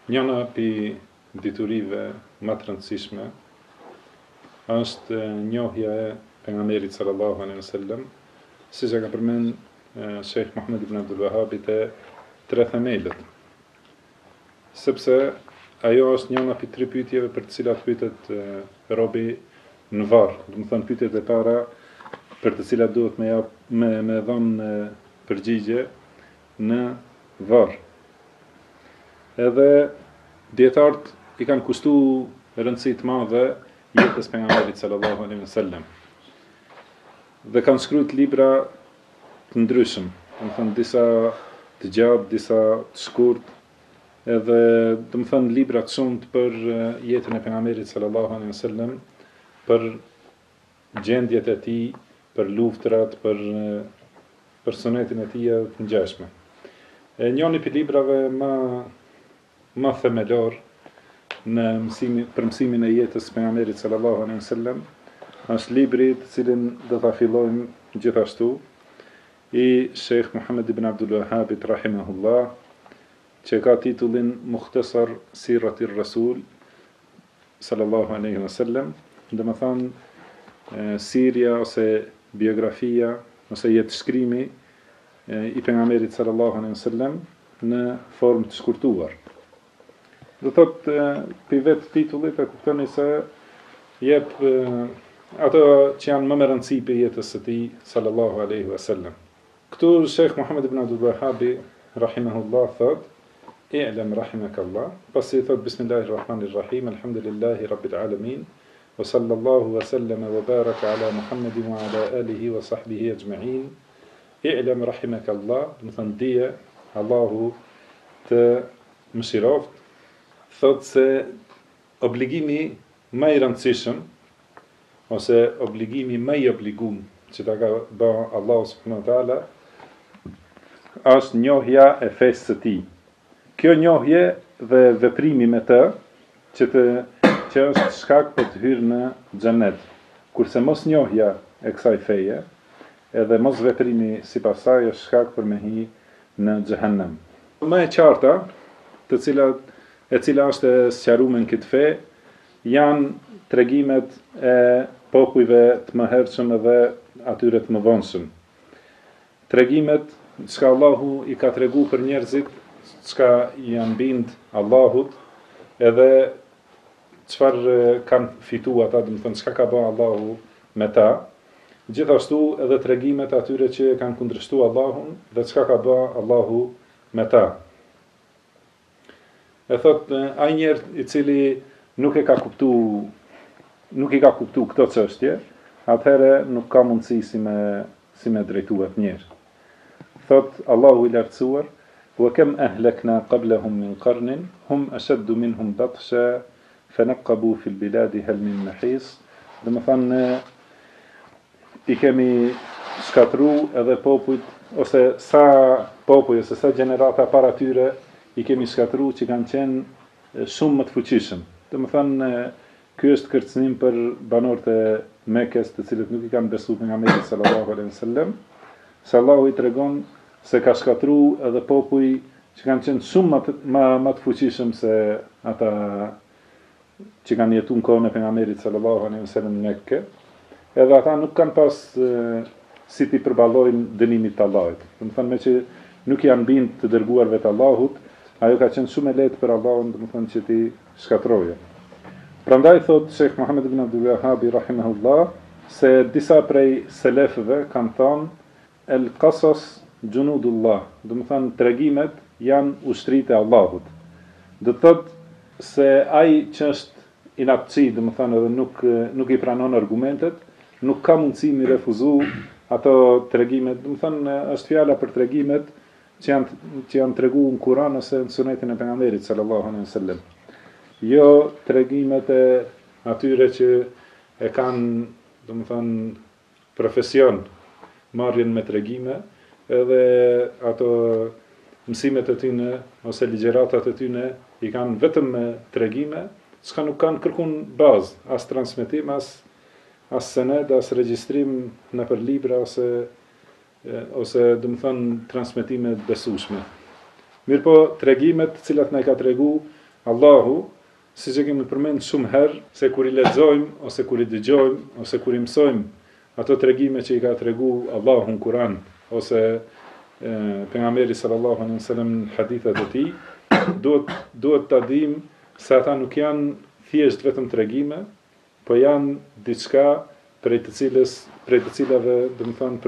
Njëna pi diturive më të rëndësishme është njohja e pejgamberit sallallahu alaihi wasallam, siç e ka përmend Sheikh Muhammed ibn Abdul Wahhabi te tre themelët. Sepse ajo është njëna pi tre pyetjeve për të cilat pyetet robi në varr, do të thënë pyetjet e para për të cilat duhet me dhënë përgjigje në varr. Edhe dietarët i kanë kushtuar rëndësi të madhe jetës pejgamberit sallallahu alaihi wasallam. Dhe kanë shkruajt libra të ndryshëm, do të thënë disa të gjatë, disa të shkurt, edhe do të thënë libra të shumtë për jetën e pejgamberit sallallahu alaihi wasallam, për gjendjet e tij, për luftrat, për personetin e tij të ngjashme. Njëri prej librave më themelor në për mësimin e jetës pejgamberit sallallahu alaihi wasallam është libri të cilin do ta fillojmë gjithashtu i Sheikh Muhammed ibn Abdul Wahhab rahimahullah, që ka titullin Mukhtasar Siratir Rasul sallallahu alaihi wasallam, do të thonë sirja ose biografia ose jetëshkrimi i pejgamberit sallallahu alaihi wasallam në formë të shkurtuar. Do thotë për vetë titullit e kuptoni se jep ato që janë më me rëndësi për jetës së tij sallallahu alaihi wasallam. Këtu Sheikh Muhammed ibn Abdul Wahhab rahimahullah thot: "I'lam rahimakallah", pasi thot Bismillahirrahmanirrahim, Alhamdulillahi rabbil alamin, wa sallallahu wa sallama wa baraka ala Muhammedin wa ala alihi wa sahbihi ajma'in. I'lam rahimakallah, do të thënë dije, Allahu të mëshiroft. Thot se obligimi më i rëndësishëm ose obligimi më i obliguar që ta ka bërë Allahu subhanahu wa taala është njohja e fesë së tij. Kjo njohje dhe veprimi me të që është shkak për të hyrë në xhenet. Kurse mos njohja e kësaj feje edhe mos veprimi sipas saj është shkak për me hi në xhehenem. Më e qarta, e cila është e sqaruar në këtë fe, janë tregimet e popujve të mëhershëm edhe atyre të mëvonshëm. Tregimet çka Allahu i ka treguar për njerëzit, çka janë bind Allahut, edhe çfarë kanë fituar ata, do të thënë çka ka bërë Allahu me ta. Gjithashtu edhe tregimet atyre që kanë kundërshtuar Allahun dhe çka ka bërë Allahu me ta. E thot, ai njerëz i cili nuk i ka kuptu këto çështje, atëherë nuk ka mundësi si me drejtuar njerëz. Thot Allahu i lartësuar: "Wa kam ahlakna qablahum min qarnin hum ashaddu minhum batsha fanaqabu fil biladi hal min mahis." Do të thonë i kemi shkatru edhe popujt ose sa popuj ose sa gjenerata para tyre i kemi shkatru që kanë qenë shumë më të fuqishëm. Do të thënë, ky është kërcënim për banorët e Mekës, të cilët nuk i kanë besuar pejgamberit sallallahu alaihi wasallam. Se Allahu i tregon se ka shkatru edhe popuj që kanë qenë shumë më të fuqishëm se ata që kanë jetuar në kohën e pejgamberit sallallahu alaihi wasallam në Mekë. Edhe ata nuk kanë pas si ti përballojnë dënimit të Allahut. Do të thënë, me që nuk janë bind të dërguarve të Allahut, ajo ka qenë shumë e lehtë për Allahun, do të thonë, që ti shkatroje. Prandaj thot Sheikh Muhammed ibn Abdul Wahhab rahimahullah se disa prej selefëve kanë thënë el qasas junudullah, do të thonë tregimet janë ushtritë e Allahut. Do të thotë se ai që është inapçi, do të thonë, edhe nuk i pranon argumentet, nuk ka mundësi mi refuzu ato tregimet. Do të thonë është fjala për tregimet që janë treguar në Kur'an ose në Sunetin e pejgamberit sallallahu alaihi wasallam. Jo tregimet e atyre që e kanë, do të thonë, profesion marrjen me tregime, edhe ato mësimet e tyre ose ligjëratat e tyre i kanë vetëm me tregime, s'ka nuk kanë kërkun bazë, as transmetim, as sened, as regjistrim nëpër libra ose do të thënë transmetime të besueshme. Mirë po, tregimet të cilat na i ka tregu Allahu, si që kemi përmend shumë herë, se kur i lexojmë, ose kur i dëgjojmë, ose kur i mësojmë ato tregime që i ka tregu Allahu në Kur'an, ose pejgamberi sallallahu alaihi wasallam në hadithet e tij, duhet ta dimë se ata nuk janë thjesht vetëm tregime, po janë diçka prej të cilave, domethënë,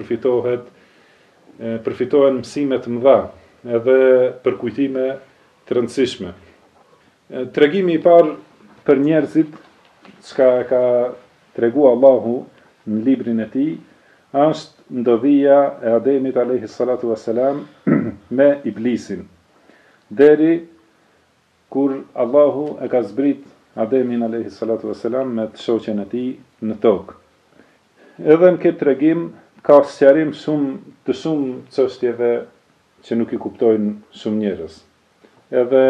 përfitohen mësime të mëdha, edhe përkujtime të rëndësishme. Tregimi i parë për njerëzit, çka ka tregu Allahu në librin e tij, është ndodhia e Ademit alayhi salatu wassalam me Iblisin. Deri kur Allahu e ka zbrit Ademin alayhi salatu wassalam me të shoqen e tij në tokë. Edhe në këtë tregim ka sqarim të shumë çështjeve që nuk i kuptojnë shumë njerëz. Edhe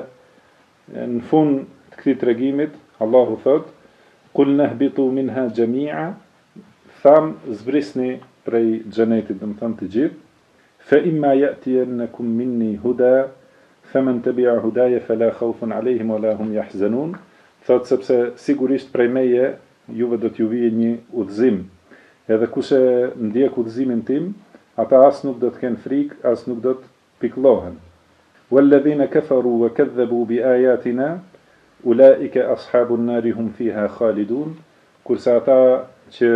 në fund të këtij tregimit, Allahu thot: "Qul nahbitu minha jami'a", tham zbrisni prej xhenetit, domethënë të gjithë. "Fa imma ya'tiyannakum minni huda, faman tabi'a hudaya fala khawfun 'alayhim wala hum yahzanun", thot sepse sigurisht prej meje juve do t'ju vijë një udhëzim. Edhe kush e ndjek udhëzimin tim, ata as nuk do të kenë frikë, as nuk do të pikëllohen. "Walladhina kafaru wa kadhabu bi ayatina, ulaika ashabun nar hum fiha khalidun", kurse ata që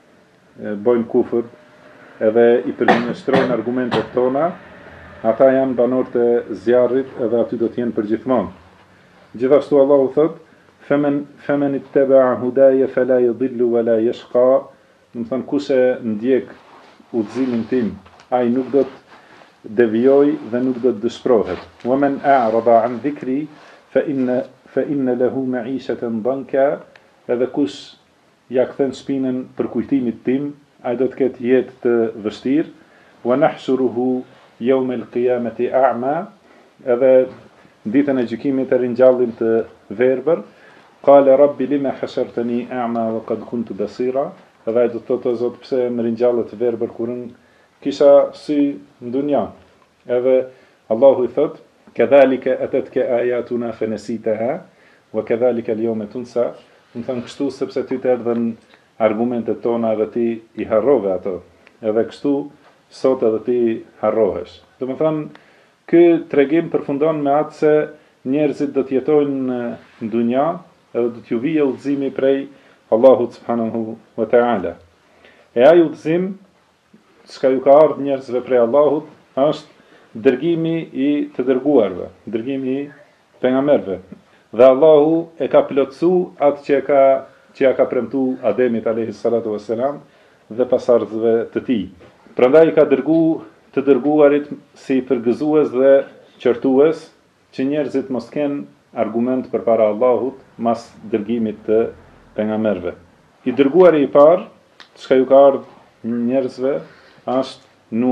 bojnë kufër edhe i përgjinjëstrojnë argumentet tona, ata janë banorët e zjarrit edhe aty do të jenë përgjithmonë. Gjithashtu Allahu thot: "Faman ittaba'a hudaya fala yadhillu wala yashqa", do të thonë kush e ndjek udhëzimin tim, ai nuk do të devijoj dhe nuk do të dëshpërohet. "Wa man a'rada 'an dhikri fa inna lahu ma'ishatan danka", edhe kush ja kthen shpinën për kujtimit tim, ai do të ketë jetë të vështirë. "Wa nahshuruhu yawma al-qiyamati a'ma", edhe ditën e gjykimit e ringjallim të verbër. "Qala rabbi lima hashartani a'ma wa qad kuntu basira", edhe ai do të thotë: "O Zot, pse më ringjallet të verbër kur kisha sy në dunja?" Edhe Allahu i thot: "Kadhalika atatka ayatuna fanasitaha wa kadhalika al-yawma tunsa", do të thonë kështu sepse ty të erdhën argumentet tona dhe ti i harrove ato, edhe kështu sot edhe ti harrohesh. Do të thonë ky tregim përfundon me atë se njerëzit do të jetojnë në dunja edhe do t'ju vijë udhëzimi prej Allahut subhanahu wa ta'ala. E ai udhëzim çka ju ka ardhur njerëzve prej Allahut është dërgimi i të dërguarve, dërgimi i pejgamberëve. Dhe Allahu e ka plotësuar atë që ja ka premtuar Ademit alayhi salatu wassalam dhe pasardhësve të tij. Prandaj ka dërguar të dërguarit si përgëzues dhe qortues, që njerëzit mos kenë argument përpara Allahut mas dërgimit të pejgamberëve. I dërguari i parë, çka ju ka ardhur njerëzve, është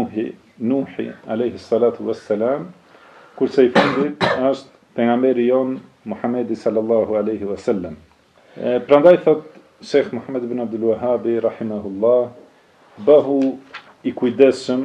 Nuhi alayhi salatu wassalam, kurse i fundit është pejgamberi jon Muhamedi sallallahu alaihi wasallam. Prandaj thot Sheikh Muhammad ibn Abdul Wahhab rahimahullah: "Bëhu i kujdesshëm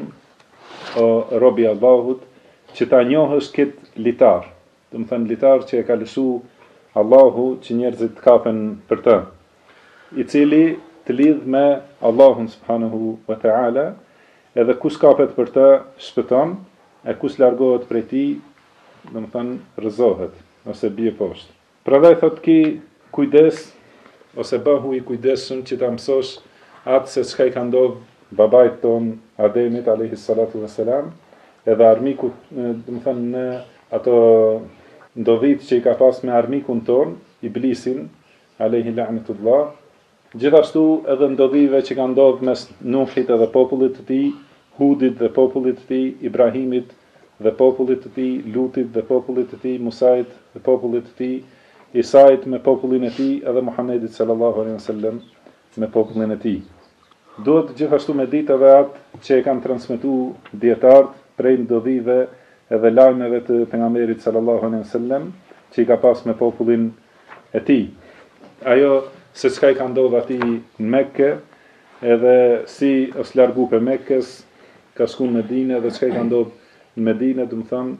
o robi i Allahut që ta njohësh këtë litar", do të thënë litar që e ka lëshuar Allahu që njerëzit të kapen për të, i cili të lidh me Allahun subhanahu wa ta'ala, edhe kush kapet për të shpëton, e kush largohet prej tij, do të thënë rrëzohet ose bie poshtë. Prandaj thot ki kujdes ose bëhu i kujdesshëm që ta mësosh atë se çka i ka ndodhur babait ton Ademit alayhi salatu wassalam, edhe armikut, do të thënë në ato ndodhit që i ka pas me armikun ton, Iblisin alayhi la'natullah. Gjithashtu edhe ndodhive që ka ndodhur mes Nuhit edhe popullit të tij, Hudit dhe popullit të tij, Ibrahimit dhe popullit të tij, Lutit dhe popullit të tij, Musait dhe popullit të tij, Isait me popullin e tij, edhe Muhamedit sallallahu alaihi wasallam me popullin e tij. Duhet gjithashtu me ditë edhe atë që e kanë transmetuar dietarët prej ndodhive edhe lajmeve të pejgamberit sallallahu alaihi wasallam që i ka pas me popullin e tij. Ajo se çka i ka ndodhur atij në Mekë, edhe si është largu për Mekës, ka shku në Medinë, dhe çka i ka ndodhur në Medinë, do të thonë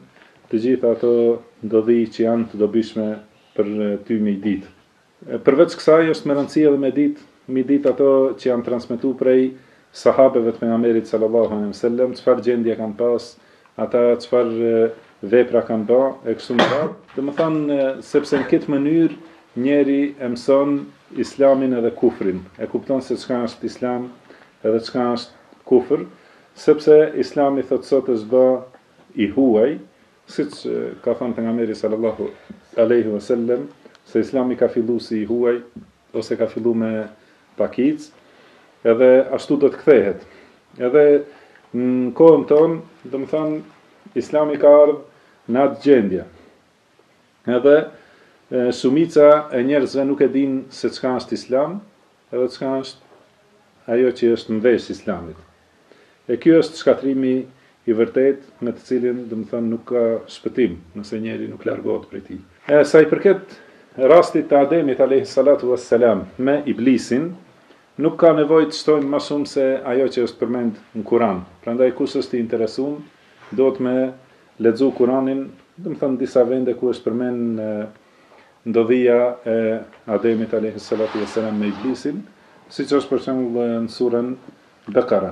të gjitha ato ndodhi që janë të dobishme për ty me i ditë. Përveç kësaj është me rëndësi edhe me ditë ato që janë transmetuar prej sahabeve të pejgamberit sallallahu alaihi wasallam, çfarë gjendje kanë pas, ata çfarë vepra kanë bë e kështu me radhë. Domethënë sepse në këtë mënyrë njeri e mëson islamin edhe kufrin. E kupton se çka është islam edhe çka është kufër, sepse islami thot sot është bë i huaj, siç ka thënë pejgamberi sallallahu alaihi wasallam, se islami ka fillu si i huaj, ose ka fillu me pakic, edhe ashtu do të kthehet. Edhe në kohën tonë, do më thënë, islami ka ardhë në atë gjendje. Edhe shumica e njerëzve nuk e din se çka është islam, edhe çka është ajo që është në vesh islamit. E kjo është shkatrimi i vërtet, me të cilin, do më thënë, nuk ka shpëtim, nëse njeri nuk largohet prej tij. Sa i përket rastit të Ademit alayhi salatu wassalam me iblisin, nuk ka nevojë të shtojmë më shumë se ajo që është përmend në Kur'an. Prandaj kush është i interesuar, do të me lexu Kur'anin, do të thënë disa vende ku është përmend ndodhia e Ademit alayhi salatu wassalam me iblisin, siç është për shembull në surën Bekara.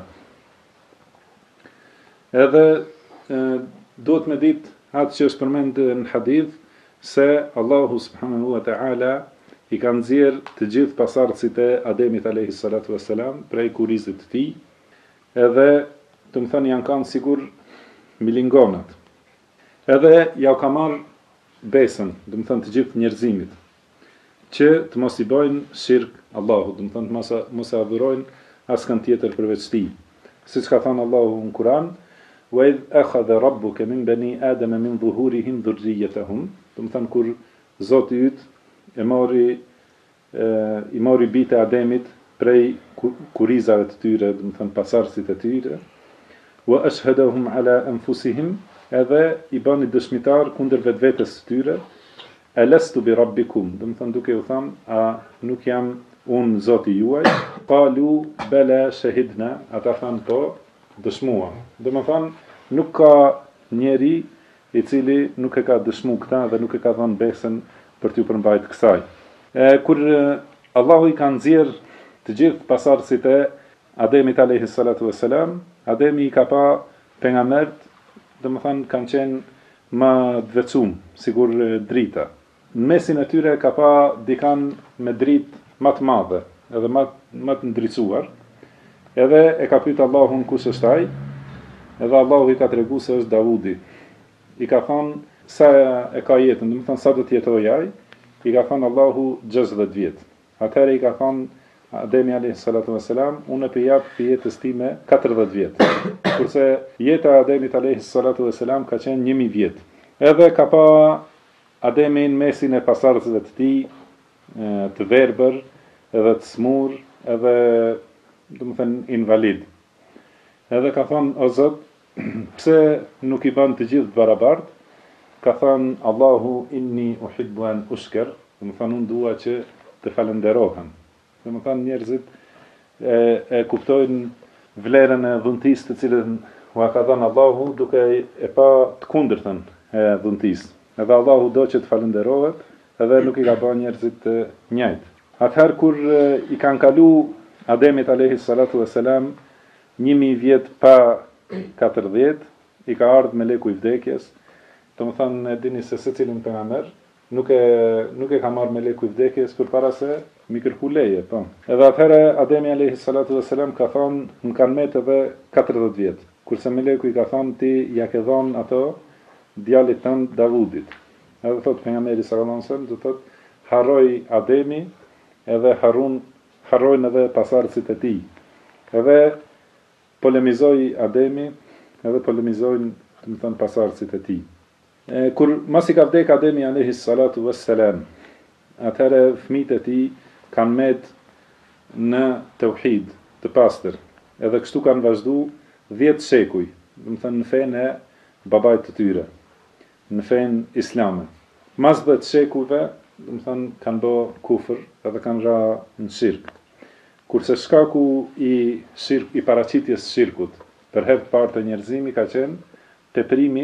Edhe duhet me ditë atë që është përmend në hadith, se Allahu subhanahu wa ta'ala i ka nxjerr të gjithë pasardhësit e Ademit alayhi salatu wassalam prej kurizit të tij, edhe të më thënë janë kanë sigur milingonat. Edhe ja ka marrë besën, do të thënë të gjithë njerëzimit, që të mos i bëjnë shirk Allahut, do të thënë mos e adhurojnë askën tjetër përveç tij. Siç ka thënë Allahu në Kur'an, wa idh akhadha rabbuka min bani adama min dhuhurihim dhurriyyatahum, do të thënë kur Zoti yt i mori bitë Ademit prej kurizave të tyre, do të thënë pasardhësit e tyre, wa ashhadahum ala anfusihim, edhe i bani dëshmitar kundër vetvetes së tyre, alastu bi rabbikum, do të thënë duke u thënë, a nuk jam unë Zoti juaj? Qalu bala shahidna, ata thanë po, dëshmuam. Do të thënë nuk ka njeri i cili nuk e ka dëshmu këta dhe nuk e ka dhënë besën për t'ju përmbajt kësaj. Kur Allahu i ka nxjerr të gjithë pasardhësit e Ademit alayhi salatu wassalam, Ademi i ka pa pejgambert, domethënë kanë qenë më të veçum, sigur drita. Në mesin e tyre ka pa dikan me dritë më të madhe, edhe më të ndriçuar. Edhe e ka pyet Allahun kush është ai, edhe Allahu i ka treguar se është Davudi. I ka thënë sa e ka jetën, do të thënë sa do të jetojë ai, i ka thënë Allahu 60 vjet. Atëherë i ka thënë Ademi alayhi salatu wassalam, unë po jap për jetës time 40 vjet. Kurse jeta e Ademit alayhi salatu wassalam ka qenë 1000 vjet. Edhe ka pa Ademi në mesin e pasardhësve të tij, të verbër, edhe të smur, edhe do të thënë invalid. Edhe ka thënë o Zot, pse nuk i bën të gjithë barabartë? Ka thënë Allahu inni uhibbu an ushkar, do të thënë unë dua që të falenderohen. Do të thënë njerëzit e kuptojnë vlerën e dhuntisë të cilën u ka dhënë Allahu duke e pa të kundërtën e dhuntisë. Edhe Allahu do që të falenderohet, edhe nuk i ka bën njerëzit të njëjtë. Atëherë kur i kanë kalu Ademit alayhi salatu wassalam 1000 vjet pa 40, i ka ardhur meleku i vdekjes. Do të thënë dini se secilin pejgamber nuk e ka marrë meleku i vdekjes përpara se mi kërku leje, po. Edhe atëherë Ademi alayhi salatu wassalam ka thonë, më kanë met edhe 40 vjet. Kurse meleku i ka thonë ti ja ke dhënë ato djalit tënd Davudit. Edhe thot pejgamberi sallallahu alaihi wasallam, do thot harroi Ademi edhe harrojnë edhe pasardhësit e tij. Edhe polemizoi Ademi, edhe polemizojnë, do të thënë pasardhësit e tij. Kur mas i ka vdek Ademi alayhi salatu wassalam, atëherë fëmijët e tij kanë met në tauhid, të pastër. Edhe kështu kanë vazhduar 10 shekuj, do të thënë në fenë e babait të tyre, në fenë islame. Mas 10 shekujve, do të thënë kanë bë kufër edhe kanë ra në shirk. Kurse shkaku i paraqitjes shirkut për herë të parë të njerëzimit ka qenë teprimi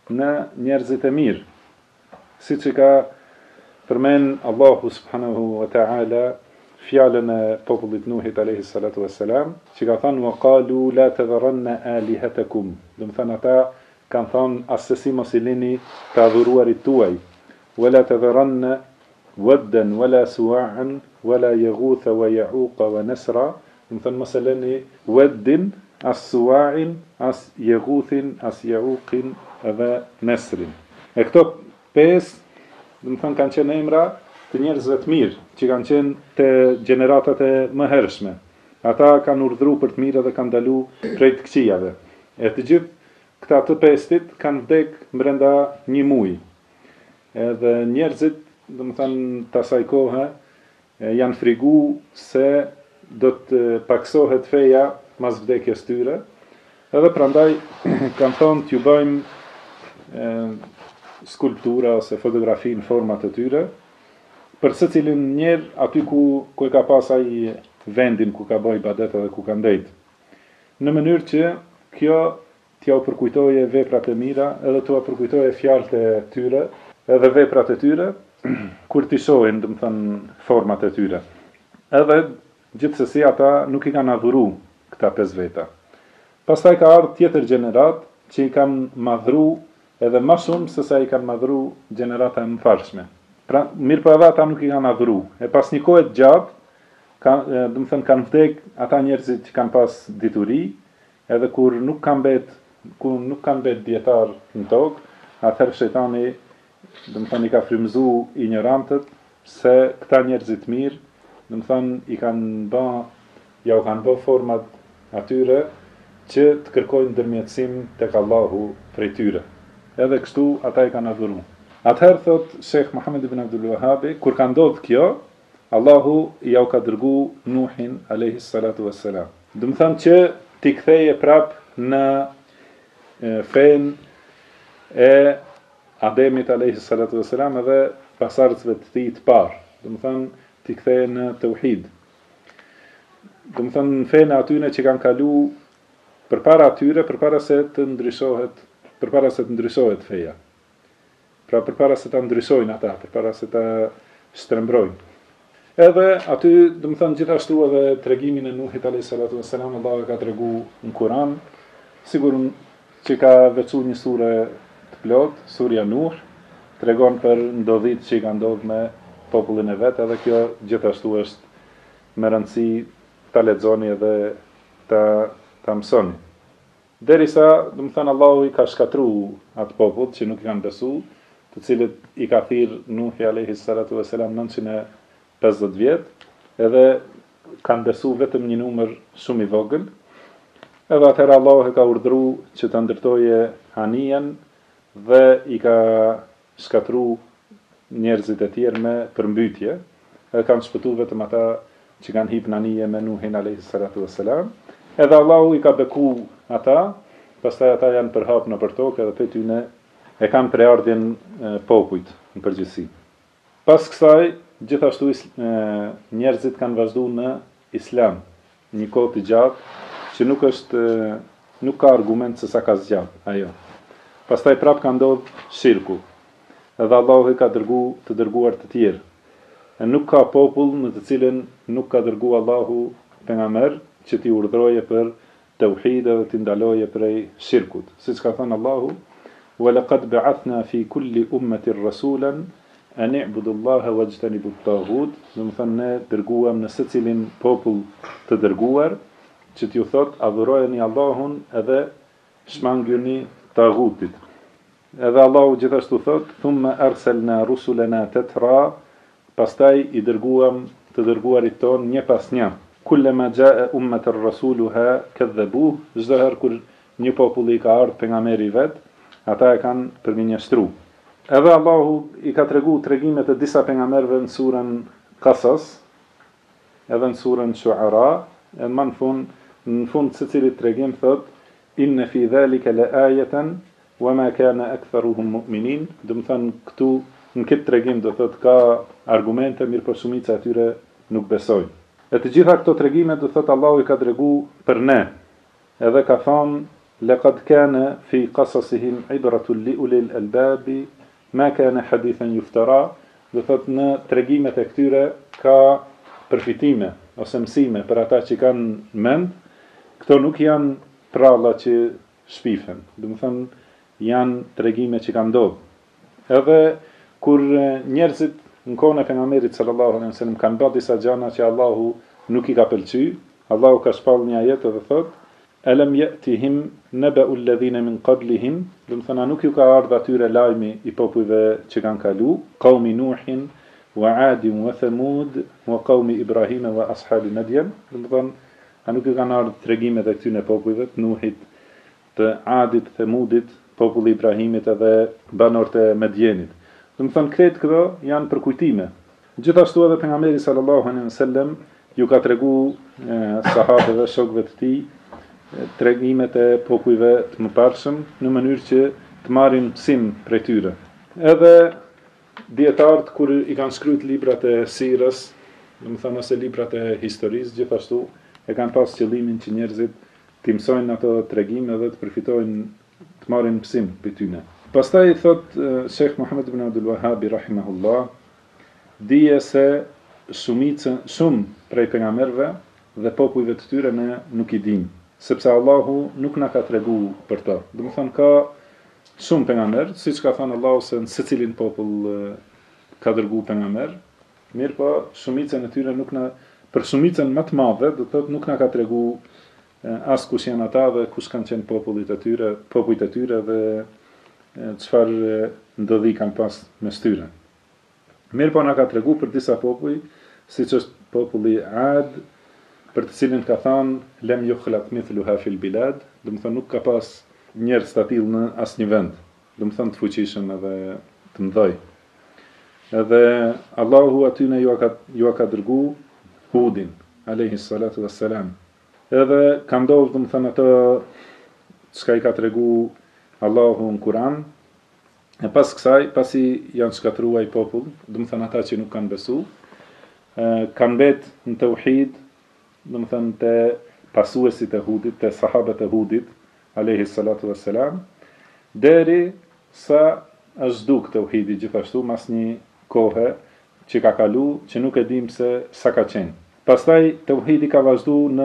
në njerëzit e mirë. Si që ka përmen Allahu subhanahu wa ta'ala fjalën e popullit Nuhit alayhi salatu wassalam, që ka thënë wa qalu la tadharanna alihatakum. Do të thënë ata kanë thënë asesi mos i lini të adhuruarit tuaj. Wala tadharanna waddan wala suwa'an wala yaghutha wa ya'uqa wa nasra. Do të thënë mos e lini waddin, as suwa'in, as yaghuthin, as ya'uqin dhe nasrin. E këto pesë do të thënë kanë qenë emra të njerëzve të mirë, që kanë qenë të gjeneratat e mëhershme. Ata kanë urdhëruar për të mirë dhe kanë ndalu prej të këqijave. E të gjithë këta të pestit kanë vdek brenda një muaji. Edhe njerëzit, do të thënë të asaj kohe, janë frigu se do të paksohet feja mas vdekjes tyre. Edhe prandaj kanë thonë t'ju bëjmë skulptura ose fotografi në format e tyre, për se cilin njerë aty ku e ka pasaj vendin ku ka bëj ibadet dhe ku ka ndejt. Në mënyrë që kjo t'ja u përkujtoje veprat e mira edhe t'ja u përkujtoje fjalët e tyre edhe veprat e tyre kur t'i shohin, do të thënë, format e tyre. Edhe gjithsesi ata nuk i kanë adhuru këta pesë veta. Pastaj ka ardhur tjetër gjenerat që i kanë madhru edhe më shumë se sa i kanë madhru gjenerata e mëparshme. Pra, mirë për edhe ata nuk i kanë adhuru. E pas një kohë të gjatë, do të thënë kanë vdek ata njerëzit që kanë pas dituri, edhe kur nuk kanë bet dietar në tokë, atëherë shejtani, do të thënë, i ka frymëzu ignorantët se këta njerëzit mirë, do të thënë, ja u kanë bë format atyre që të kërkojnë ndërmjetësim tek Allahu prej tyre. Edhe kështu ata i kanë adhuru. Atëherë thot Sheikh Muhammed ibn Abdul Wahhab, kur ka ndodhur kjo, Allahu ja u ka dërgu Nuhin alayhi salatu wassalam. Do të thënë që t'i ktheje prap në fen e Ademit alayhi salatu wassalam edhe pasardhësve të tij të parë. Do të thënë t'i ktheje në tauhid. Do të thënë në fen e atyre që kanë kalu përpara atyre, përpara se të ndryshohet feja. Pra përpara se ta ndryshojnë ata, përpara se ta shtrembrojnë. Edhe aty, do të thënë gjithashtu edhe tregimin e Nuhit alayhi salatu wassalam, Allahu ka tregu në Kur'an, sigur që ka veçuar një sure të plot, surja Nuh, tregon për ndodhit që i ka ndodhur me popullin e vet, edhe kjo gjithashtu është me rëndësi ta lexoni edhe ta mësoni. Derisa, do të thënë Allahu i ka shkatruar atë popull që nuk i kanë besuar, të cilët i ka thirr Nuhi alayhi salatu wassalam 950 vjet, edhe kanë besu vetëm një numër shumë i vogël. Edhe atëherë Allahu e ka urdhëruar që të ndërtoje hanijen dhe i ka shkatruar njerëzit e tjerë me përmbytje. Edhe kanë shpëtuar vetëm ata që kanë hip në anije me Nuhin alayhi salatu wassalam. Edhe Allahu i ka beku ata, pastaj ata janë përhap në për tokë edhe për tyne e kanë preardhjen popujt në përgjithësi. Pas kësaj, gjithashtu njerëzit kanë vazhduar në Islam, një kohë të gjatë, që nuk ka argument se sa ka zgjat ajo. Pastaj prap ka ndodhur shirku. Edhe Allahu i ka dërguar të dërguar të tjerë. E nuk ka popull në të cilën nuk ka dërguar Allahu pejgamber që t'i urdhroje për tauhid dhe t'i ndaloje prej shirkut. Siç ka thënë Allahu, وَلَقَدْ بَعَثْنَا فِي كُلِّ أُمَّةٍ رَسُولًا أَنِ اعْبُدُوا اللَّهَ وَاجْتَنِبُوا الطَّاغُوتَ. Do të thënë ne dërguam në secilin popull të dërguar që t'ju thot adhurojeni Allahun edhe shmangjuni tagutit. Edhe Allahu gjithashtu thot thumma arsalna rusulana tatra, pastaj i dërguam të dërguarit ton një pas një. Kullama jaa ummatar rasuluha kadhabuh, çdo herë kur një popull i ka ardhur pejgamberi vet, ata e kanë përminjështru. Edhe Allahu i ka tregu tregimet e disa pejgamberëve në surën Qasas, edhe në surën Shu'ara, edhe më në fund secilit tregim thot inna fi dhalika la ayatan wama kana aktharuhum mu'minin. Do të thënë këtu në këtë tregim do thot ka argumente, mirë për shumica e tyre nuk besojnë. E të gjitha këto tregime do thot Allahu i ka tregu për ne. Edhe ka thonë لقد كان في قصصهم عبرة لأولي الألباب ما كان حديثا يفترى. Do thot në tregimet e këtyre ka përfitime ose mësime për ata që kanë mend. Këto nuk janë pralla që shpifen. Do të thënë janë tregime që kanë ndodhur. Edhe kur njerëzit në kohën e pejgamberit sallallahu alaihi wasallam kanë bërë disa gjëra që Allahu nuk I ka pëlqyer, Allahu ka shpall një ajet dhe thot Alam ya'tihim naba'u alladhina min qablihim, do të thënë nuk ju ka ardhur atyre lajmi I popujve që kanë kalu, qaumi Nuhin wa 'Adin wa Thamud wa qaumi Ibrahim wa ashabi Madyan, do të thënë nuk ju kanë ardhur tregimet e këtyre popujve, të Nuhit, të Adit, Thamudit, populli Ibrahimit edhe banorët e Medjenit. Do të thënë këtë këto janë për kujtime. Gjithashtu edhe pejgamberi sallallahu alaihi wasallam ju ka tregu sahabëve, shokëve të tij tregimet e popujve të mëparshëm në mënyrë që të marrin mësim prej tyre. Edhe dietarët kur I kanë shkruajtur librat e sirës, do të thënë ose librat e historisë, gjithashtu e kanë pas qëllimin që njerëzit të mësojnë ato tregime dhe të përfitojnë, të marrin mësim prej tyre. Pastaj thot Sheikh Muhammad ibn Abdul Wahhab rahimahullah, dije se shumë prej pejgamberëve dhe popujve të tyre ne nuk I dimë, sepse Allahu nuk na ka tregu për to. Do të thënë ka shumë pejgamber, siç ka thënë Allahu se në secilin popull ka dërguar pejgamber, mirë po shumicën e tyre nuk na, për shumicën më të madhe, do të thotë nuk na ka tregu as kush janë ata dhe kush kanë qenë popujt e tyre dhe çfarë ndodhi kanë pas mes tyre. Mirë po na ka tregu për disa popuj, siç është populli Ad, për të cilin ka thënë lem yukhlaq mithluha fil bilad, do të thonë nuk ka pas njerëz të tillë në asnjë vend, do të thonë të fuqishëm edhe të mëdhej. Edhe Allahu atyne ju ka dërgu Hudin alayhi salatu wassalam. Edhe ka ndodhur, do të thonë ato çka I ka tregu Allahu në Kur'an, e pas kësaj, pasi janë shkatruar popull, do të thonë ata që nuk kanë besu, kanë mbet në tauhid, do të thënë të pasuesit e Hudit, të sahabët e Hudit, alayhi salatu wassalam, deri sa është zhduk tauhidi gjithashtu mas një kohe që ka kalu, që nuk e dim se sa ka qenë. Pastaj tauhidi ka vazhdu në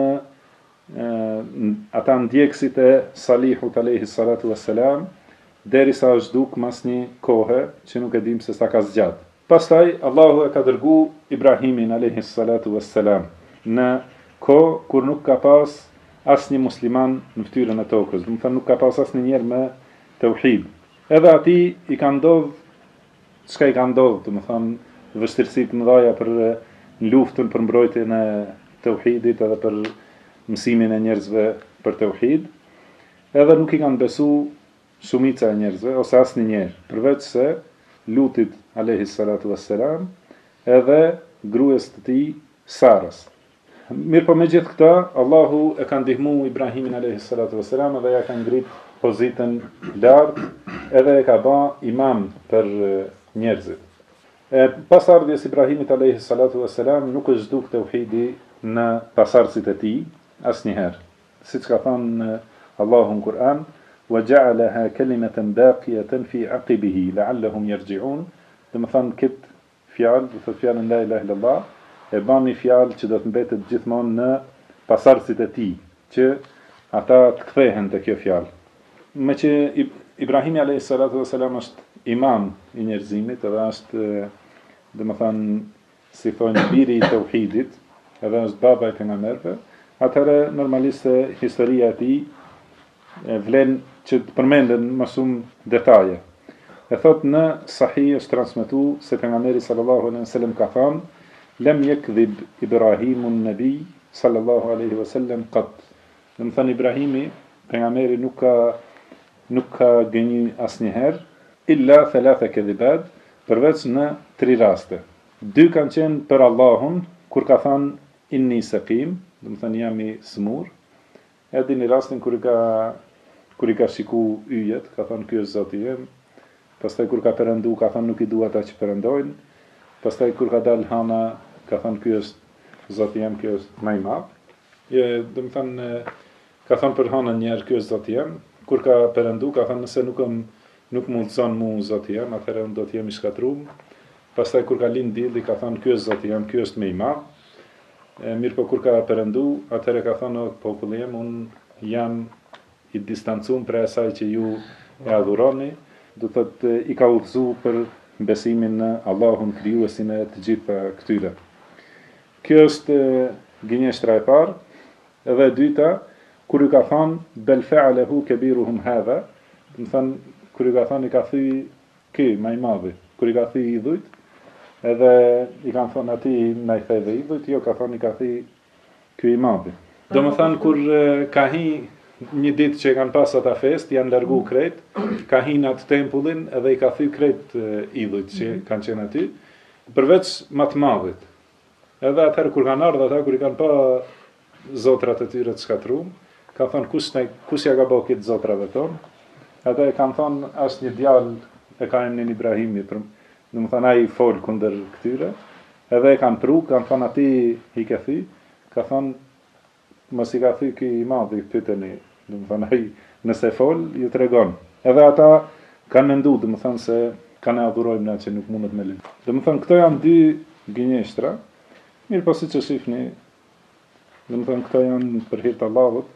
ata ndjekësit e Salihut alayhi salatu wassalam, deri sa është zhduk mas një kohe që nuk e dim se sa ka zgjat. Pastaj Allahu e ka dërgu Ibrahimin alayhi salatu wassalam në kur nuk ka pas asnjë musliman në fytyrën e tokës, do të thënë nuk ka pas asnjë njerëz me tauhid. Edhe atij I ka ndodhur çka I ka ndodhur, do të thënë vështirësi të mëdha për luftën për mbrojtjen e tauhidit edhe për mësimin e njerëzve për tauhid. Edhe nuk I kanë besu shumica e njerëzve ose asnjë njerëz, përveç se Lutit alayhi salatu wassalam edhe gruas të tij Sarës. Mirë po me gjithë këta, Allahu e ka ndihmu Ibrahimin alayhi salatu wassalam edhe ja ka ngrit pozitën lartë edhe e ka ba imam për njerëzit. Pas ardhjes Ibrahimit alayhi salatu wassalam nuk është zhduk tauhidi në pasardhësit e tij asnjëherë. Siç ka thënë Allahu në Kur'an, wa ja'alaha kalimatan baqiyatan fi 'aqibihi la'allahum yarji'un. Do të thënë këtë fjalë, do të thotë fjalën la ilaha illallah, e ban një fjalë që do të mbetet gjithmonë në pasardhësit e tij, që ata të kthehen te kjo fjalë. Me që Ibrahimi alayhi salatu wasalam është imam I njerëzimit, edhe është, domethënë, si thonë biri I tauhidit, edhe është baba I pejgamberëve, atëherë normalisht historia e tij vlen që të përmenden më shumë detaje. E thot në Sahih është transmetuar se pejgamberi sallallahu alaihi wasallam ka thënë lem yakdhib Ibrahimun nabi sallallahu alaihi wasallam qat. Do të thënë Ibrahimi, pejgamberi nuk ka gënjy asnjëherë illa thalatha kadhibat, përveç në 3 raste. 2 kanë qenë për Allahun kur ka thënë inni saqim, do të thënë jam I smur. Edhe në rastin kur I ka shiku yjet, ka thënë ky është Zoti im. Pastaj kur ka perëndu, ka thënë nuk I dua ata që perëndojnë. Pastaj kur ka dal hana, ka thënë ky është Zoti im, ky është më I madh. Do të thënë ka thënë për hanën një herë ky është Zoti im. kur ka perëndu, ka thënë nëse nuk mundson mu Zoti jam, atëherë unë do të jem i shkatruar. Pastaj kur ka lind dielli, ka thënë ky është Zoti jam, ky është më i madh. Mirë po kur ka perëndu, atëherë ka thënë o populli jam, unë jam i distancuar prej asaj që ju e adhuroni, do thotë i ka udhëzu për besimin në Allahun krijuesin e të gjitha këtyre. Kjo është gënjeshtra e parë, edhe e dyta, kur i ka thënë bel fa'alahu kabiruhum hadha, do të thënë kur i ka thënë i ka thënë ky më i madhi, kur i ka thënë idhujt, edhe i kanë thënë ati më i theve idhujt, jo ka thënë i ka thënë ky i madhi. Do më thënë kur ka hi një ditë që kanë pas ata fest, janë largu krejt, ka hi në atë tempullin edhe i ka thy krejt idhujt që kanë qenë aty, përveç më të madhit. Edhe atëherë kur kanë ardhur ata, kur i kanë pa zotrat e tyre të shkatruar, ka thonë kush ja ka bëu këtë zotrave tonë? Ata e kanë thonë as një djalë e ka emrin Ibrahimi, do të thonë ai fol kundër këtyre, edhe e kanë pru, kanë thonë ati i ke thy, ka thonë mos i ka thy ky i madhi pyeteni, do të thonë ai nëse fol ju tregon. Edhe ata kanë mendu, do të thonë se kanë adhurojmë na që nuk mundet me lë. Do të thonë këto janë dy gënjeshtra. Mirë po siç e shihni, do të thonë këto janë për hir të Allahut.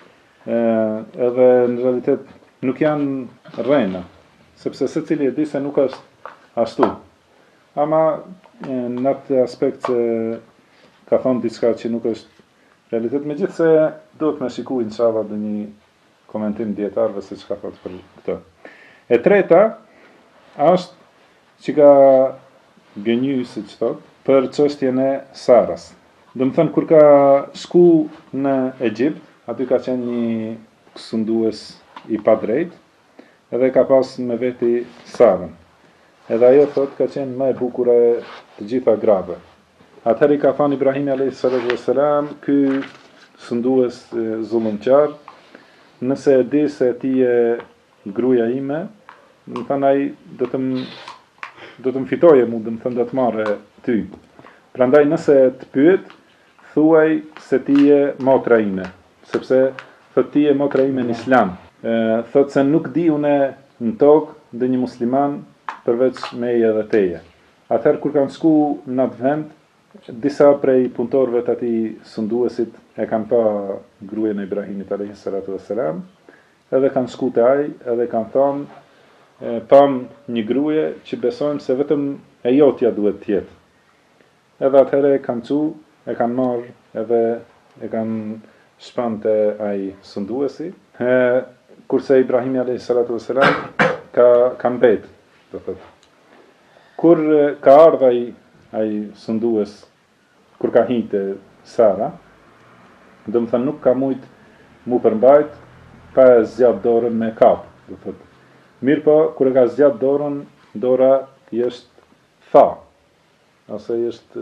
Edhe në realitet nuk janë rrena, sepse secili e di se nuk është ashtu. Ama në atë aspekt që ka thonë diçka që nuk është realitet, megjithse duhet me shikuar inshallah në një komentim dietarëve se çka thotë për këtë. E treta është që ka gënjy, siç thotë, për çështjen e Saras. Do të thënë kur ka shku në Egjipt, aty ka qenë një sundues i padrejt, edhe ka pas me veti Sarën. Edhe ajo thotë ka qenë më e bukur e të gjitha grave. Atëherë i ka thënë Ibrahimi a.s. ky sundues zullumqar, nëse e di se ti e gruaja ime, do të thënë ai do të më fitoje mu, do të thënë do të marrë ty. Prandaj nëse të pyet, thuaj se ti je motra ime, sepse thot ti je motra ime në Islam. Thot se nuk di une në tokë dhe një musliman përveç meje dhe teje. Atëherë kur kanë shku në atë vend, disa prej punëtorëve të atij sunduesit e kanë pa gruën e Ibrahimit a.s. edhe kanë shku te ai edhe kanë thonë pam një gruje që besojmë se vetëm e jotja duhet të jetë. Edhe atëherë kanë çu, e kanë marrë edhe e kanë shpanë te ai sunduesi. Kurse Ibrahimi a.s. ka mbet, do thotë. Kur ka ardhur ai sundues, kur ka hinte Sara, do të thënë nuk ka mujt mu përmbajt pa e zgjat dorën me kap, do thotë. Mirë po, kur e ka zgjat dorën, dora është tha, ose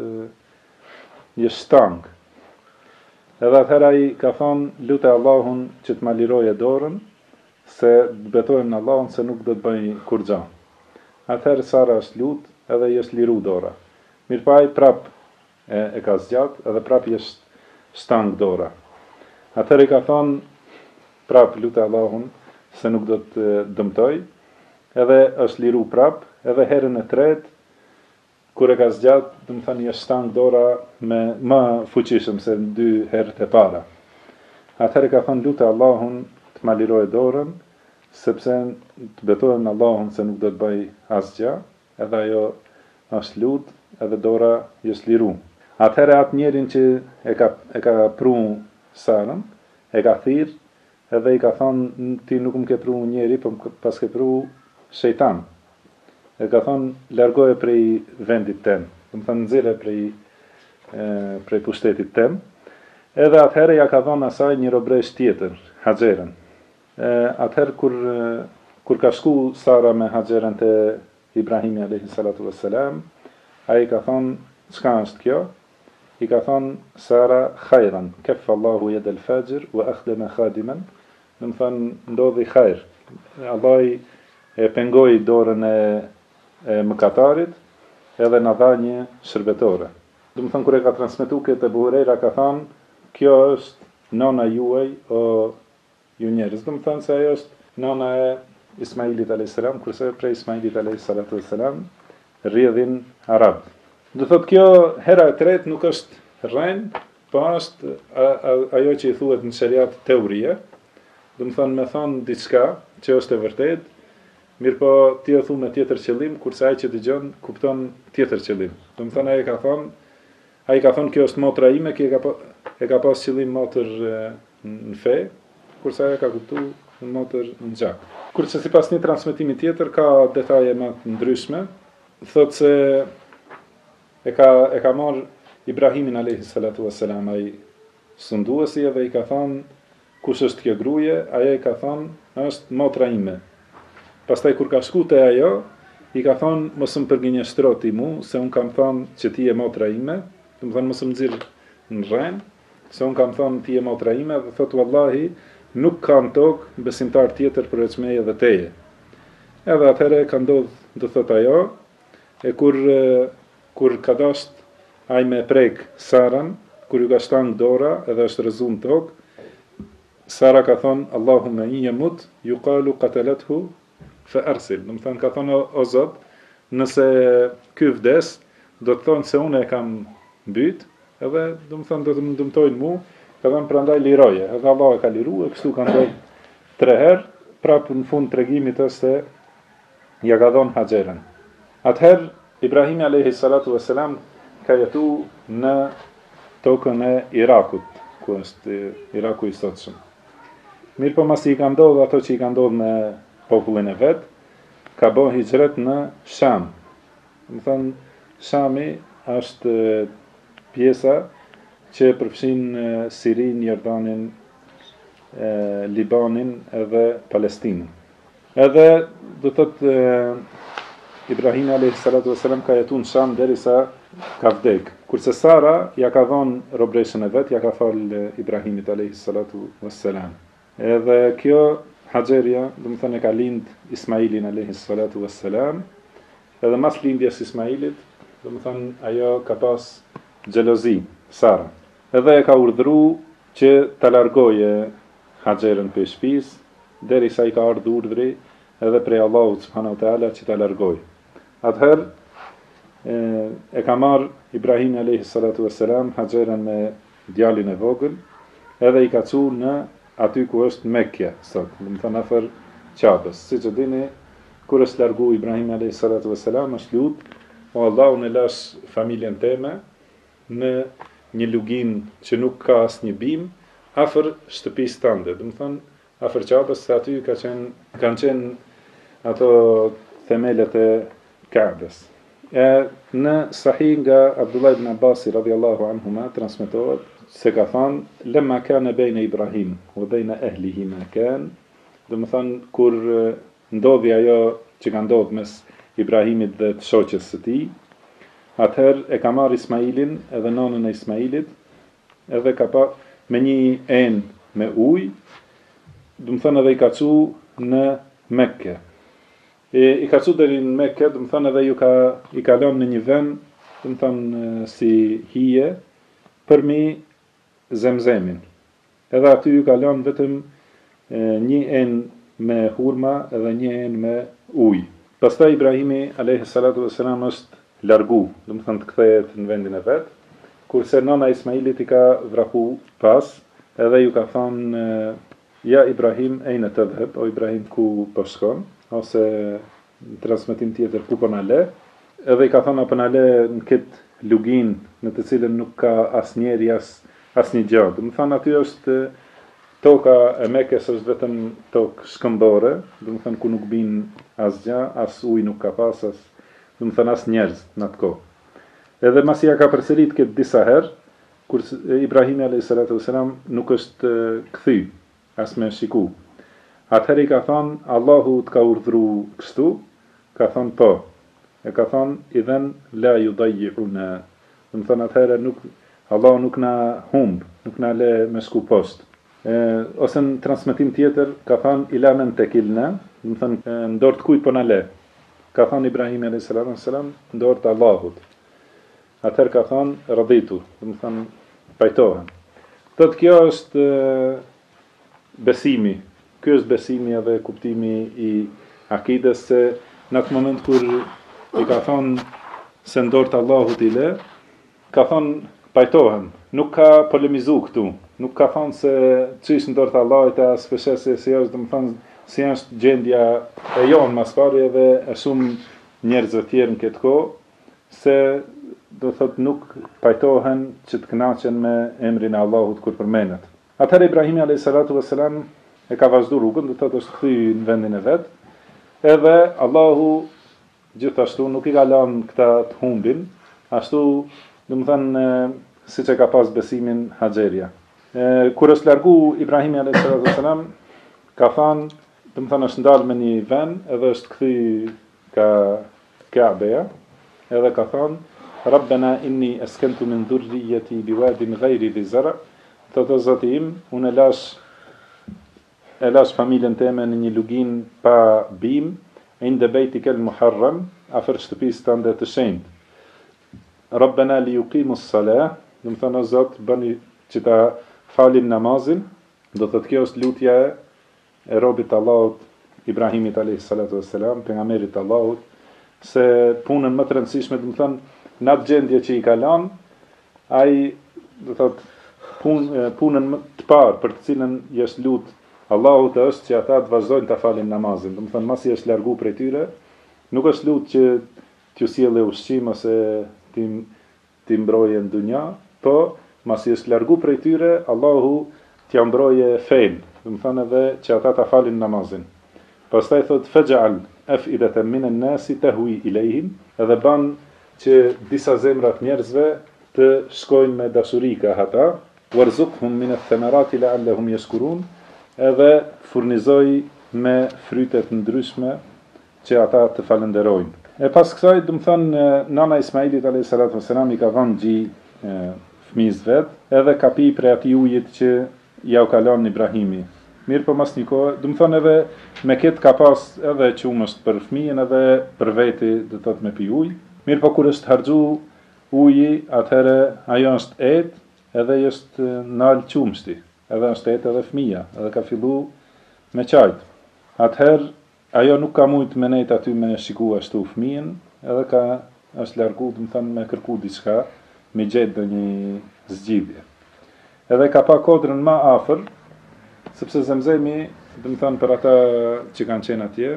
është shtang. Edhe atëherë ai ka thonë, lutë Allahun që të ma liroje dorën, se betohem në Allahun se nuk do të bëj kur gja. Atëherë Sara është lutë, edhe i është liru dora. Mirë pa ai prap e ka zgjat, edhe prap i është shtang dora. Atëherë i ka thonë, prap lutë Allahun se nuk do të dëmtoj, edhe është liru prap, edhe herën e tretë, kur e ka zgjat, do të thënë i është shtang dora me më fuqishëm se në 2 herët e para. Atëherë ka thonë lutë Allahun të ma liroje dorën, sepse të betohem në Allahun se nuk do të bëj asgjë, edhe ajo është lutë, edhe dora i është liru. Atëherë atë njerin që e ka pru Sarën, e ka thirr, edhe i ka thonë ti nuk më ke pru njeri, po pas ke pru shejtan. E ka thonë largoje prej vendit tem, do të thënë nxjerrje prej pushtetit tem. Edhe atëherë ja ka thonë asaj një robresh tjetër, Haxherën. Atëherë kur ka shku Sara me Haxherën te Ibrahimi a.s. ai ka thonë, çka është kjo? I ka thonë Sara khajran, keffa Allahu yad al-fajir wa akhdama khadiman, do të thonë ndodhi khajr. Allah e pengoi dorën e mëkatarit edhe na dha një shërbetore. Do të thonë kur e ka transmetuar këtë Abu Huraira ka thonë, kjo është nona juaj o ju njerëz, do më thënë se ajo është nana e Ismailit a.s. Kurse prej Ismailit a.s. Rrjedhin arab. Do thot kjo hera e tretë nuk është rrenë, po është ajo që i thuhet në shariat teorie, do më thënë me thonë diçka që është e vërtet, mirë po ti e thu me tjetër qëllim, kurse ai që dëgjon kupton tjetër qëllim. Do më thënë ai ka thonë kjo është motra ime, e ka pas qëllim motër në fe, kurse ai ka kuptu në motër në gjak. Kurse sipas një transmetimi tjetër ka detaje më të ndryshme, thotë se e ka marrë Ibrahimin a.s. ai sunduesi dhe i ka thonë kush është kjo gruaje, ajo i ka thonë është motra ime. Pastaj kur ka shku te ajo, i ka thonë mos më përgjigjështro ti mu, se un kam thonë që ti je motra ime, do të thonë mos më nxirr në rrenë, se un kam thonë ti je motra ime, dhe thotë wallahi nuk ka në tokë besimtar tjetër përveç meje dhe teje. Edhe atëherë ka ndodhur, do thotë ajo, e kur ka dasht ai me prek Saran, kur ju ka shtang dora edhe është rëzu në tokë, Sara ka thonë, Allahumma in yamut yuqalu qatalathu fa arsil. Do të thonë ka thonë o Zot, nëse ky vdes, do të thonë se unë e kam mbyt, edhe do të thonë do të më dëmtojnë mu, ka thonë prandaj liroje. Edhe Allah e ka liru, e kështu ka ndodhur 3 herë, prapë në fund tregimit është se ja ka dhënë Haxherën. Atëherë Ibrahimi a.s. ka jetu në tokën e Irakut, ku është Iraku i sotshëm. Mirë po masi i ka ndodhur ato që i ka ndodhur me popullin e vet, ka bën hijret në Sham. Do të thonë Shami është pjesa që përfshin Sirin, Jordanin, Libanin edhe Palestinën. Edhe do thotë Ibrahimi a.s. ka jetu në Sham derisa ka vdek. Kurse Sara ja ka dhënë robreshën e vet, ja ka fal Ibrahimit a.s. Edhe kjo Haxheria, do të thonë e ka lind Ismailin a.s. Edhe mas lindjes Ismailit, do të thonë ajo ka pas xhelozi Sara. Edhe e ka urdhëruar që ta largoje Haxherën prej shtëpisë, derisa i ka ardhur urdhri edhe prej Allahut subhanahu wa taala që ta largoj. Atëherë e ka marr Ibrahimi a.s. Haxherën me djalin e vogël, edhe i ka çu në aty ku është Mekja sot, do të thonë afër Qabës. Siç e dini, kur është largu Ibrahimi a.s. është lut, o Allah, unë lash familjen time në një lugin që nuk ka asnjë bim afër shtëpisë tënde, do të thonë afër Qabës, se aty kanë qenë ato themelet e Kaabës. Në Sahih nga Abdullah ibn Abbasi radhiyallahu anhuma transmetohet se ka thënë lemma kana baina Ibrahim wa baina ahlihi ma kan, do të thonë kur ndodhi ajo që ka ndodhur mes Ibrahimit dhe të shoqës së tij, atëherë e ka marrë Ismailin edhe nonën e Ismailit, edhe ka pa me një enë me ujë, do të thonë edhe i ka çu në Mekke. I ka çu deri në Mekke, do të thonë edhe i ka lënë në një vend, do të thonë si hije për mi Zemzemin. Edhe aty ju ka lënë vetëm një enë me hurma edhe një enë me ujë. Pastaj Ibrahimi a.s. është largu, do të thonë të kthehet në vendin e vet, kurse nona e Ismailit i ka vraku pas, edhe ju ka thonë ja Ibrahim ejnë të dheb, o Ibrahim ku po shkon, ose në transmetim tjetër ku po na le, edhe i ka thonë apo na le në këtë lugin në të cilën nuk ka asnjëri asnjë gjë. Do të thonë aty është toka e Mekës është vetëm tokë shkëmbore, do të thonë ku nuk bin asgjë, as ujë nuk ka pas, do të thonë as njerëz në atë kohë. Edhe masi ja ka përsërit këtë disa herë, kur Ibrahimi a.s. nuk është kthy as me shiku. Atëherë i ka thonë, Allahu të ka urdhru kështu, ka thonë po. E ka thonë, idhen la ju dajjuna. Dhe më thonë atëherë, Allahu nuk na humb, nuk na le me shku post. Ose në transmetim tjetër, ka thonë, ila men të kilna, dhe më thonë, ndorë të kujt po na le. Ka thonë Ibrahimi a.s. ndorë të Allahut. Atëherë ka thonë, raditu, dhe më thonë, pajtohen. Tëtë kjo është besimi. Ky është besimi edhe kuptimi I akides se në atë moment kur I ka thonë se ndorët Allahut I le, ka thonë pajtohem, nuk ka polemizu këtu, nuk ka thonë se çish ndorët Allahut as peshese si është, domethënë si është gjendja e jonë mas pari edhe e shumë njerëzve tjerë në këtë kohë, se do thot nuk pajtohen që të kënaqen me emrin e Allahut kur përmendet. Atëherë Ibrahimi alayhis salatu wassalam e ka vazhdu rrugën, do thot është kthyer në vendin e vet. Edhe Allahu gjithashtu nuk I ka lënë këta të humbin, ashtu domethënë siç e ka pas besimin Haxheria. Kur është largu Ibrahimi alayhis salatu wassalam, ka thënë, domethënë është ndalë me një vend, edhe është kthyer ka Ka'beja, edhe ka thënë Rabbena inni askantu min dhurriyyati biwadin ghayri dhi zar', thotë Zoti im, unë e lash familjen time në një lugin pa bim, inde bejtika al-muharram, afër shtëpisë tënde të shenjtë. Rabbena li yuqimu s-salah, do të thonë Zot, bëni që ta falin namazin, do thotë kjo është lutja e robit Allahut Ibrahimit alayhis salatu wassalam, pejgamberit Allahut, se punën më të rëndësishme, do të thonë në atë gjendje që I ka lanë, ai do thotë punën më të parë për të cilën jest lut Allahut është që ata të vazhdojnë ta falin namazin. Do të thonë masi është largu prej tyre, nuk është lut që t'ju sjellë ushqim ose ti mbroje në dunja, po masi është largu prej tyre, Allahu t'ja mbroje fen, do të thonë edhe që ata ta falin namazin. Pastaj thot faj'al af'idatan minan nasi tahwi ilayhim, edhe ban që disa zemrat njerëzve të shkojnë me dashuri ka ata, warzuqhum min ath-thamarati la'allahum yashkurun, edhe furnizoj me frytet ndryshme që ata të falenderojnë. E pas kësaj, do të thonë nana Ismailit alayhis salatu wassalam I ka dhënë gji fëmijës vet, edhe ka pi prej atij ujit që ja u ka lënë Ibrahimi. Mirë po mas një kohë, do të thonë edhe me këtë ka pas edhe qumësht për fëmijën edhe për veti, do të thotë me pi ujë. Mirë po kur është harxhu uji, atëherë ajo është etë, edhe është nal qumshti, edhe është etë edhe fëmija, edhe ka fillu me qajt. Atëherë ajo nuk ka mujt me nejt aty me shiku ashtu fëmijën, edhe është largu, do të thonë me kërku diçka, me gjetë në një zgjidhje. Edhe ka pa kodrën më afër, sepse Zemzemi, do të thonë për ata që kanë qenë atje,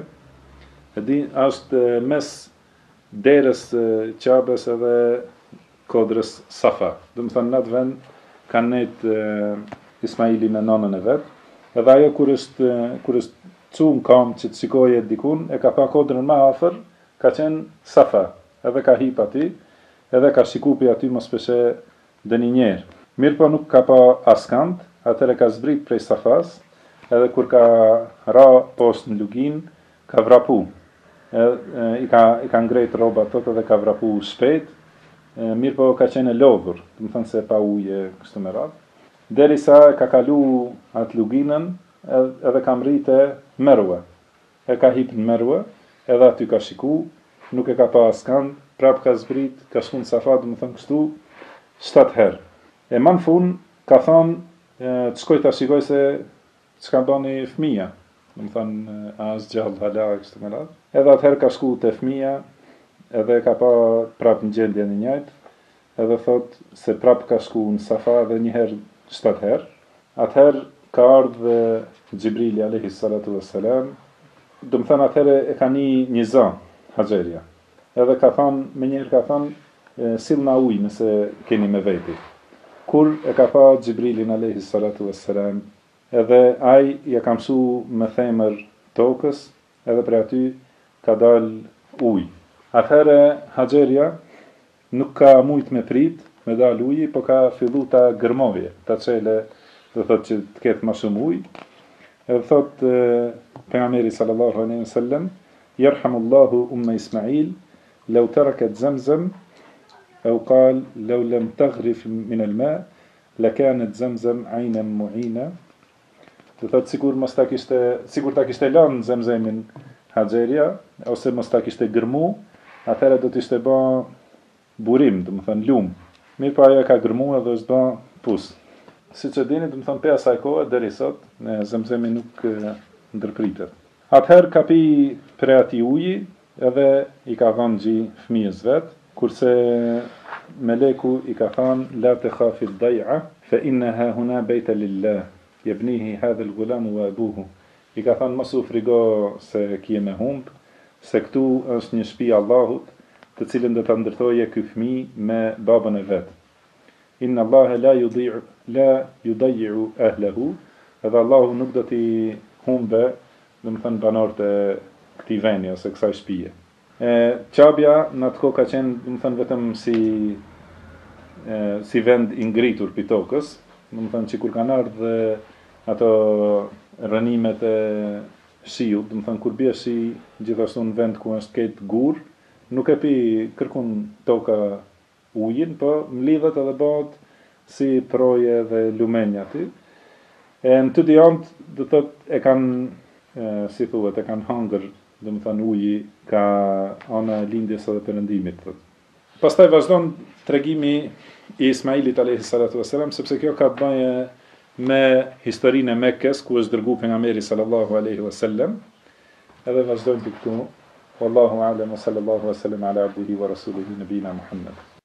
është mes derës Qabes edhe kodrës Safa. Do të thonë në atë vend kanë nejt Ismaili me nonën e vet, edhe ajo kur është çun kam që të shikoje dikun, e ka pa kodrën më afër, ka qenë Safa, edhe ka hip aty, edhe ka shikupi aty mos peshe dëni njerë. Mirë po nuk ka pa askant, atëre ka zbrit prej Safas, edhe kur ka ra poshtë në lugin, ka vrapu. I ka ngrejt rrobat ato dhe ka vrapu shpejt, mirë po ka qenë lodhur, do të thonë se pa ujë kështu me radhë. Derisa ka kalu atë luginën, edhe ka mrite Merwe. E ka hip në Merwe, edhe aty ka shiku, nuk e ka pa askand, prap ka zbrit, ka shku në Safa, do të thonë kështu 7 herë. E më në fund ka thonë të shkoj ta shikoj se çka bani fëmia. Do të thonë as gjallë hala kështu me radhë. Edhe atëherë ka shku te fëmia, edhe ka pa prap në gjendje në njëjtë, edhe thot se prap ka shku në Safa edhe një herë 7 herë. Atëherë ka ardhur Xhibrili alayhis salatu wassalam. Do të thonë atëherë e ka një zë Haxheria. Edhe ka thonë, më njëherë ka thonë sillna ujë nëse keni me veti. Kur e ka pa Xhibrilin alayhis salatu wassalam, edhe ai ja ka mësu me themër tokës, edhe për aty ka dal ujë. Atëherë Haxheria nuk ka mujt me prit, me dal ujë, po ka fillu ta gërmoje, ta çele, do thotë që të ketë më shumë ujë. Edhe thot pejgamberi sallallahu alaihi wasallam, "Yerhamullahu umma Ismail, law tarakat Zamzam, au qal law lam taghrif min al-ma, lakanat Zamzam 'aynan mu'ina." Do thotë sigur ta kishte lënë Zemzemin Haxheria, ose mos ta kishte gërmu, atëherë do të ishte bë burim, do të thonë lum. Mirë po ajo ka gërmu edhe është bë pus. si që dini, do të thënë pe asaj kohe deri sot, Zemzemi nuk ndërpritet. Atëherë ka pi prej atij uji edhe i ka dhënë gji fëmijës vet, kurse meleku i ka thënë la takhafi ad-day'a fa innaha huna bayta lillah yabnihi hadha al-ghulam wa abuhu. I ka thënë mos u frigo se kje me humb, se këtu është një shtëpi Allahut, të cilën do ta ndërtoje ky fëmijë me babën e vet. Inna Allaha la yudayyi'u ahlahu, edhe Allahu nuk do t'i humbe, do të thënë banorët e këtij vendi ose kësaj shtëpie. Qabja në atë kohë ka qenë, do të thënë vetëm si vend i ngritur pi tokës, do të thënë që kur kanë ardhur ato rënimet e shiut, do të thënë kur bie shi gjithashtu në vend ku është këtë gur, nuk e pi kërkun toka ujin, po mlidhet edhe bëhet si proje dhe lumenja aty. Në të dijant, do të thotë e kanë, si thuhet, e kanë hangër, do të thënë uji ka ana e lindjes edhe perëndimit. Pastaj vazhdon tregimi i Ismailit alayhi salatu wasalam, sepse kjo ka të bëjë me historinë e Mekkes, ku është dërguar pejgamberi sallallahu alaihi wasallam. Edhe vazhdojmë këtu. Wallahu a'lam wa sallallahu wa sallam ala abdihi wa rasulihi nabina Muhammad.